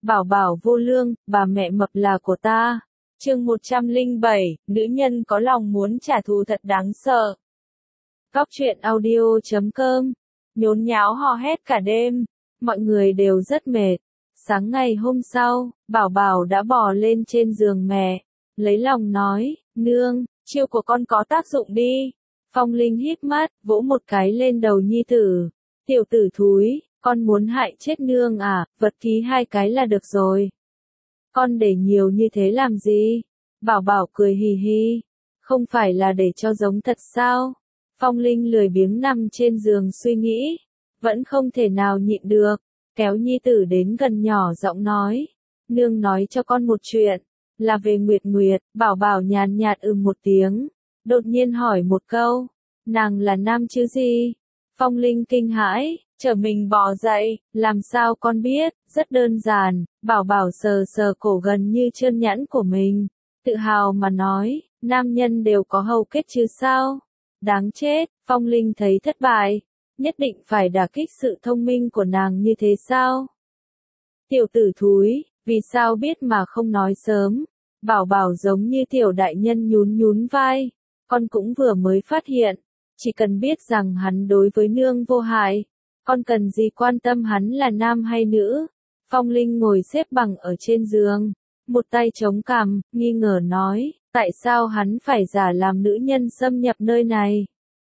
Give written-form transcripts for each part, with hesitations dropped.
Bảo bảo vô lương, bà mẹ mập là của ta. Chương 107, nữ nhân có lòng muốn trả thù thật đáng sợ. Góc truyện audio.com. Nhốn nháo hò hét cả đêm, mọi người đều rất mệt. Sáng ngày hôm sau, Bảo Bảo đã bò lên trên giường mẹ, lấy lòng nói, nương, chiêu của con có tác dụng đi. Phong Linh híp mắt, vỗ một cái lên đầu nhi tử. Tiểu tử thúi, con muốn hại chết nương à, vật ký 2 cái là được rồi. Con để nhiều như thế làm gì? Bảo Bảo cười hì hì. Không phải là để cho giống thật sao? Phong Linh lười biếng nằm trên giường suy nghĩ. Vẫn không thể nào nhịn được. Kéo nhi tử đến gần nhỏ giọng nói. Nương nói cho con một chuyện. Là về Nguyệt Nguyệt. Bảo Bảo nhàn nhạt một tiếng. Đột nhiên hỏi một câu. Nàng là nam chứ gì? Phong Linh kinh hãi, trở mình bò dậy, làm sao con biết, rất đơn giản. Bảo Bảo sờ sờ cổ gần như trơn nhẵn của mình, tự hào mà nói, nam nhân đều có hầu kết chứ sao? Đáng chết, Phong Linh thấy thất bại, nhất định phải đả kích sự thông minh của nàng như thế sao? Tiểu tử thúi, vì sao biết mà không nói sớm? Bảo Bảo giống như tiểu đại nhân nhún nhún vai, con cũng vừa mới phát hiện. Chỉ cần biết rằng hắn đối với nương vô hại, con cần gì quan tâm hắn là nam hay nữ. Phong Linh ngồi xếp bằng ở trên giường, một tay chống cằm, nghi ngờ nói, tại sao hắn phải giả làm nữ nhân xâm nhập nơi này?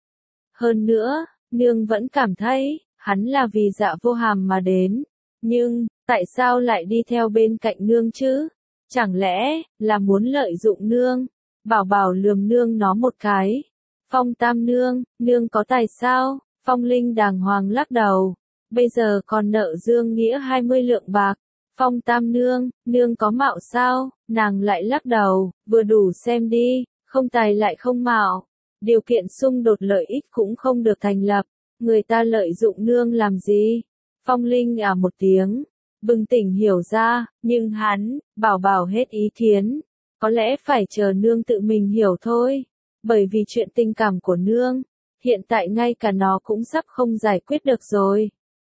Hơn nữa, nương vẫn cảm thấy, hắn là vì Dạ Vô Hàm mà đến. Nhưng, tại sao lại đi theo bên cạnh nương chứ? Chẳng lẽ, là muốn lợi dụng nương? Bảo Bảo lườm nương nó một cái. Phong Tam nương, nương có tài sao? Phong Linh đàng hoàng lắc đầu. Bây giờ còn nợ Dương Nghĩa 20 lượng bạc. Phong Tam nương, nương có mạo sao? Nàng lại lắc đầu, vừa đủ xem đi, không tài lại không mạo. Điều kiện xung đột lợi ích cũng không được thành lập. Người ta lợi dụng nương làm gì? Phong Linh một tiếng, bừng tỉnh hiểu ra, nhưng hắn, Bảo Bảo hết ý kiến. Có lẽ phải chờ nương tự mình hiểu thôi. Bởi vì chuyện tình cảm của nương, hiện tại ngay cả nó cũng sắp không giải quyết được rồi.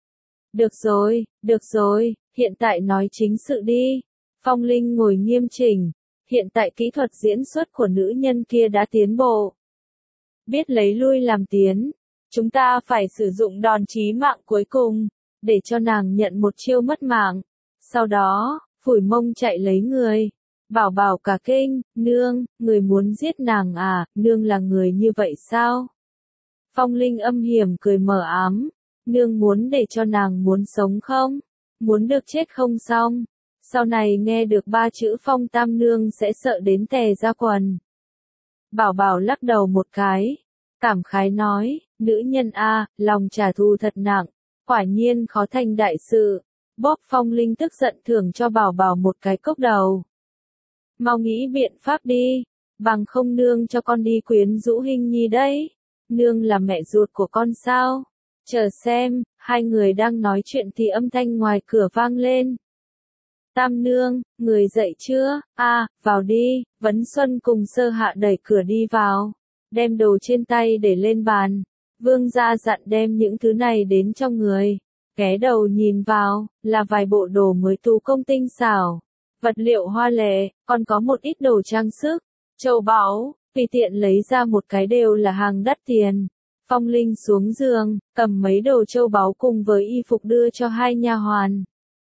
Được rồi, hiện tại nói chính sự đi. Phong Linh ngồi nghiêm chỉnh, hiện tại kỹ thuật diễn xuất của nữ nhân kia đã tiến bộ. Biết lấy lui làm tiến, chúng ta phải sử dụng đòn chí mạng cuối cùng, để cho nàng nhận một chiêu mất mạng. Sau đó, phủi mông chạy lấy người. Bảo Bảo cả kinh, nương, người muốn giết nàng à, nương là người như vậy sao? Phong Linh âm hiểm cười mờ ám, nương muốn để cho nàng muốn sống không? Muốn được chết không xong? Sau này nghe được 3 chữ Phong Tam nương sẽ sợ đến tè ra quần. Bảo Bảo lắc đầu một cái, cảm khái nói, nữ nhân a, lòng trả thù thật nặng, quả nhiên khó thành đại sự. Bóp. Phong Linh tức giận thưởng cho Bảo Bảo một cái cốc đầu. Mau nghĩ biện pháp đi, bằng không nương cho con đi quyến rũ Hinh Nhi đấy. Nương là mẹ ruột của con sao? Chờ xem, hai người đang nói chuyện thì âm thanh ngoài cửa vang lên. Tam nương, người dậy chưa? Vào đi. Vấn Xuân cùng Sơ Hạ đẩy cửa đi vào, đem đồ trên tay để lên bàn. Vương gia dặn đem những thứ này đến cho người. Ghé đầu nhìn vào, là vài bộ đồ mới thủ công tinh xảo. Vật liệu hoa lệ, còn có một ít đồ trang sức, châu báu, tùy tiện lấy ra một cái đều là hàng đắt tiền. Phong Linh xuống giường, cầm mấy đồ châu báu cùng với y phục đưa cho hai nha hoàn.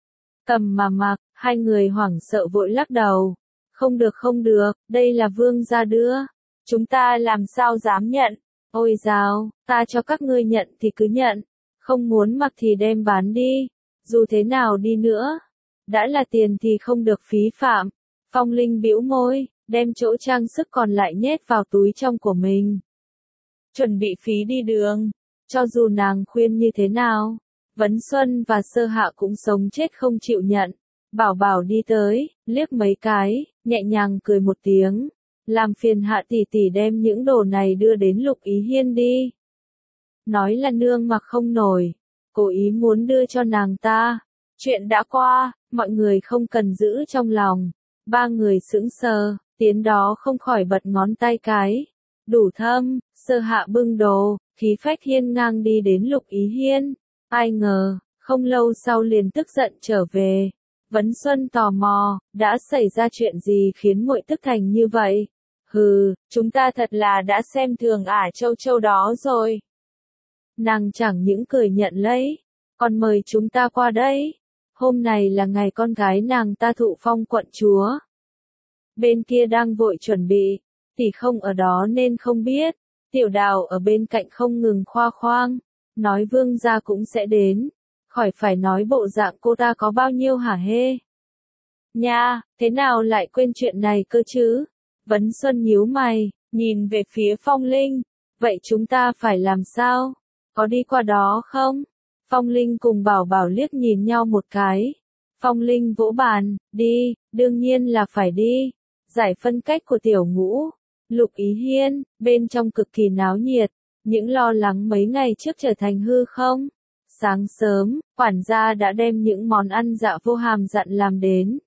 Cầm mà mặc, hai người hoảng sợ vội lắc đầu. Không được, đây là vương gia đưa. Chúng ta làm sao dám nhận? Ôi dào, ta cho các ngươi nhận thì cứ nhận. Không muốn mặc thì đem bán đi. Dù thế nào đi nữa, đã là tiền thì không được phí phạm. Phong Linh bĩu môi, đem chỗ trang sức còn lại nhét vào túi trong của mình. Chuẩn bị phí đi đường. Cho dù nàng khuyên như thế nào, Vấn Xuân và Sơ Hạ cũng sống chết không chịu nhận. Bảo Bảo đi tới, liếc mấy cái, nhẹ nhàng cười một tiếng. Làm phiền Hạ tỷ tỷ đem những đồ này đưa đến Lục Ý Hiên đi. Nói là nương mặc không nổi, cố ý muốn đưa cho nàng ta. Chuyện đã qua, mọi người không cần giữ trong lòng. Ba người sững sờ, tiến đó không khỏi bật ngón tay cái. Đủ thâm. Sơ Hạ bưng đồ, khí phách hiên ngang đi đến Lục Ý Hiên. Ai ngờ, không lâu sau liền tức giận trở về. Vấn Xuân tò mò, đã xảy ra chuyện gì khiến muội tức thành như vậy? Hừ, chúng ta thật là đã xem thường ả Châu Châu đó rồi. Nàng chẳng những cười nhận lấy, còn mời chúng ta qua đây. Hôm này là ngày con gái nàng ta thụ phong quận chúa. Bên kia đang vội chuẩn bị, tỷ không ở đó nên không biết. Tiểu Đào ở bên cạnh không ngừng khoa khoang, nói vương gia cũng sẽ đến. Khỏi phải nói bộ dạng cô ta có bao nhiêu hả hê. Nha, thế nào lại quên chuyện này cơ chứ? Vấn Xuân nhíu mày, nhìn về phía Phong Linh. Vậy chúng ta phải làm sao? Có đi qua đó không? Phong Linh cùng Bảo Bảo liếc nhìn nhau một cái. Phong Linh vỗ bàn, đi, đương nhiên là phải đi. Giải phân cách của tiểu ngũ. Lục Ý Hiên, bên trong cực kỳ náo nhiệt. Những lo lắng mấy ngày trước trở thành hư không? Sáng sớm, quản gia đã đem những món ăn Dạ Vô Hàm dặn làm đến.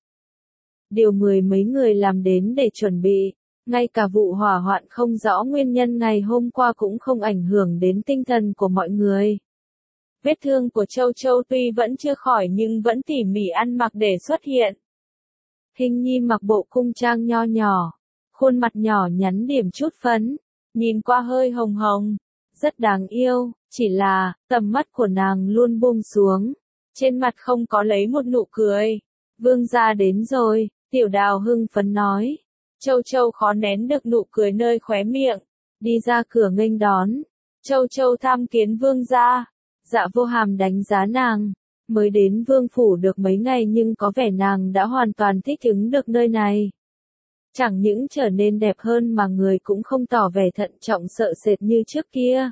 Điều mười mấy người làm đến để chuẩn bị. Ngay cả vụ hỏa hoạn không rõ nguyên nhân ngày hôm qua cũng không ảnh hưởng đến tinh thần của mọi người. Vết thương của Châu Châu tuy vẫn chưa khỏi nhưng vẫn tỉ mỉ ăn mặc để xuất hiện. Hình Nhi mặc bộ cung trang nho nhỏ, khuôn mặt nhỏ nhắn điểm chút phấn, nhìn qua hơi hồng hồng, rất đáng yêu, chỉ là, tầm mắt của nàng luôn buông xuống, trên mặt không có lấy một nụ cười. Vương gia đến rồi, Tiểu Đào hưng phấn nói. Châu Châu khó nén được nụ cười nơi khóe miệng, đi ra cửa nghênh đón. Châu Châu tham kiến vương gia. Dạ Vô Hàm đánh giá nàng, mới đến vương phủ được mấy ngày nhưng có vẻ nàng đã hoàn toàn thích ứng được nơi này. Chẳng những trở nên đẹp hơn mà người cũng không tỏ vẻ thận trọng sợ sệt như trước kia.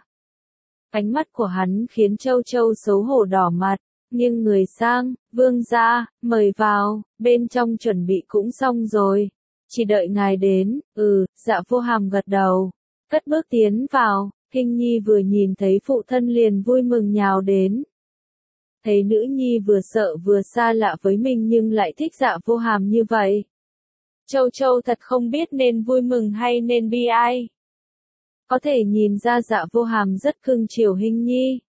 Ánh mắt của hắn khiến Châu Châu xấu hổ đỏ mặt, nghiêng người sang, vương gia, mời vào, bên trong chuẩn bị cũng xong rồi. Chỉ đợi ngài đến, Dạ Vô Hàm gật đầu, cất bước tiến vào. Hình Nhi vừa nhìn thấy phụ thân liền vui mừng nhào đến. Thấy nữ nhi vừa sợ vừa xa lạ với mình nhưng lại thích Dạ Vô Hàm như vậy. Châu Châu thật không biết nên vui mừng hay nên bi ai. Có thể nhìn ra Dạ Vô Hàm rất cưng chiều Hình Nhi.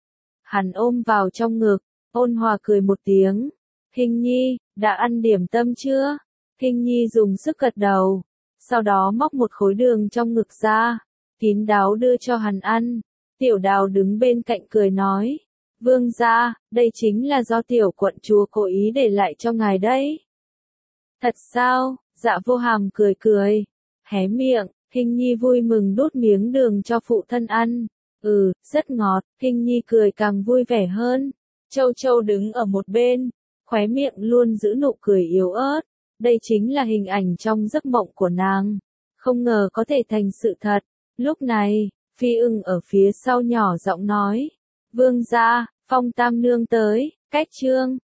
Hắn ôm vào trong ngực, ôn hòa cười một tiếng. Hình Nhi, đã ăn điểm tâm chưa? Hình Nhi dùng sức gật đầu, sau đó móc một khối đường trong ngực ra, kín đáo đưa cho hắn ăn. Tiểu Đào đứng bên cạnh cười nói, vương gia, đây chính là do tiểu quận chúa cố ý để lại cho ngài đấy. Thật sao? Dạ Vô Hàm cười cười, hé miệng. Hình Nhi vui mừng đút miếng đường cho phụ thân ăn. Rất ngọt. Hình Nhi cười càng vui vẻ hơn. Châu Châu đứng ở một bên, khóe miệng luôn giữ nụ cười yếu ớt. Đây chính là hình ảnh trong giấc mộng của nàng. Không ngờ có thể thành sự thật. Lúc này, Phi Ưng ở phía sau nhỏ giọng nói. Vương gia, Phong Tam Nương tới, cách chương.